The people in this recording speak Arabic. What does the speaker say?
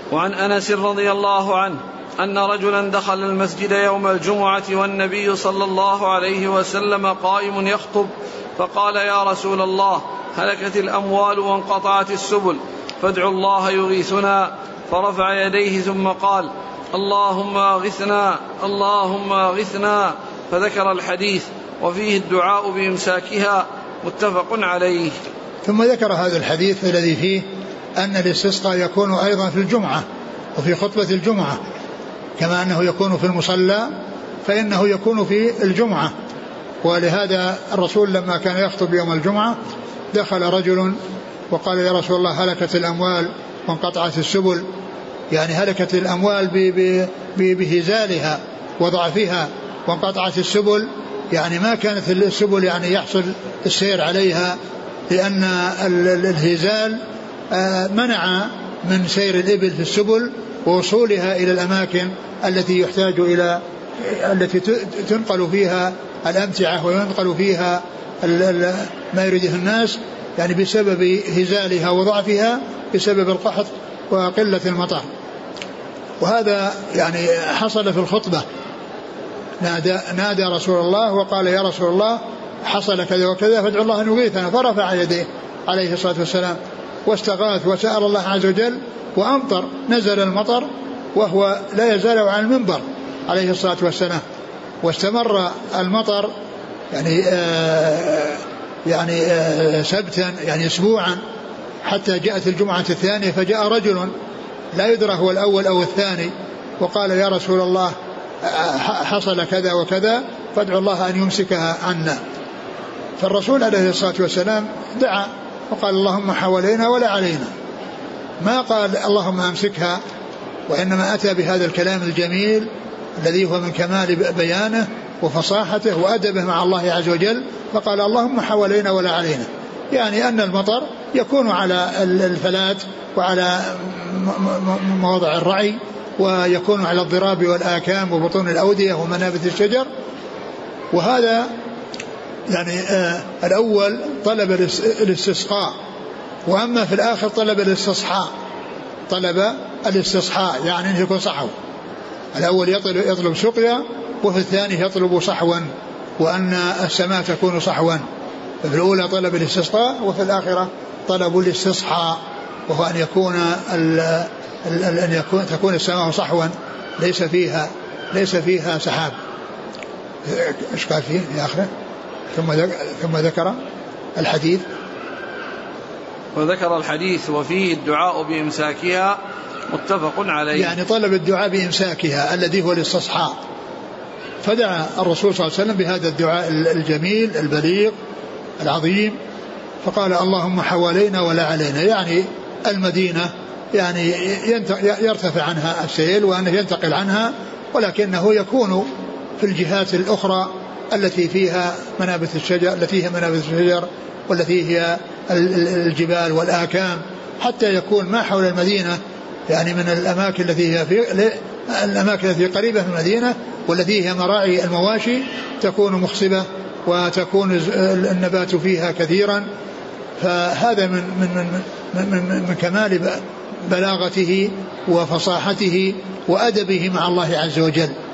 وعن أنس رضي الله عنه أن رجلا دخل المسجد يوم الجمعة والنبي صلى الله عليه وسلم قائم يخطب، فقال: يا رسول الله، هلكت الأموال وانقطعت السبل، فادعوا الله يغيثنا. فرفع يديه ثم قال: اللهم أغثنا اللهم أغثنا، فذكر الحديث وفيه الدعاء بإمساكها، متفق عليه. ثم ذكر هذا الحديث الذي فيه أن الاستسقاء يكون أيضا في الجمعة وفي خطبة الجمعة، كما أنه يكون في المصلى فإنه يكون في الجمعة. ولهذا الرسول لما كان يخطب يوم الجمعة دخل رجل وقال: يا رسول الله، هلكت الأموال وانقطعت السبل. يعني هلكت الأموال بهزالها وضعفها، وانقطعت السبل يعني ما كانت السبل يعني يحصل السير عليها، لأن الهزال منع من سير الإبل في السبل ووصولها إلى الأماكن التي يحتاج إلى التي تنقل فيها الأمتعة وينقل فيها ما يريده الناس، يعني بسبب هزالها وضعفها بسبب القحط وقلة المطر. وهذا يعني حصل في الخطبة، نادى رسول الله وقال: يا رسول الله، حصل كذا وكذا، فادعوا الله أن يغيثنا. فرفع يديه عليه الصلاة والسلام واستغاث وسأل الله عز وجل وأمطر، نزل المطر وهو لا يزال على المنبر عليه الصلاة والسلام. واستمر المطر يعني سبتا، يعني أسبوعا، حتى جاءت الجمعة الثانية، فجاء رجل لا يدرى هو الأول أو الثاني وقال: يا رسول الله، حصل كذا وكذا، فادعوا الله أن يمسكها عنا. فالرسول عليه الصلاة والسلام دعا وقال: اللهم حوالينا ولا علينا. ما قال اللهم أمسكها، وإنما أتى بهذا الكلام الجميل الذي هو من كمال بيانه وفصاحته وأدبه مع الله عز وجل، فقال: اللهم حوالينا ولا علينا، يعني أن المطر يكون على الفلات وعلى مواضع الرعي، ويكون على الضراب والآكام وبطون الأودية ومنابت الشجر. وهذا يعني الأول طلب الاستسقاء، وأما في الآخر طلب الاستصحاء، يعني أن يكون صحو. الأول يطلب سقيا، وفي الثاني يطلب صحوا، وأن السماء تكون صحوا. ففي الأولى طلب الاستصحاء، وفي الآخرة طلب الاستصحاء، وهو أن تكون السماء صحوا ليس فيها سحاب. إيش قال فيه في آخره؟ ثم ذكر الحديث، وذكر الحديث وفيه الدعاء بإمساكها، متفق عليه. يعني طلب الدعاء بإمساكها الذي هو الاستصحاء. فدعا الرسول صلى الله عليه وسلم بهذا الدعاء الجميل البليغ العظيم، فقال: اللهم حوالينا ولا علينا، يعني المدينة يعني يرتفع عنها السيل وأنه ينتقل عنها، ولكنه يكون في الجهات الأخرى التي فيها منابت الشجر والتي هي الجبال والآكام، حتى يكون ما حول المدينة يعني من الأماكن التي قريبة من المدينة والتي هي مراعي المواشي تكون مخصبة وتكون النبات فيها كثيرا. فهذا من كمال بلاغته وفصاحته وأدبه مع الله عز وجل.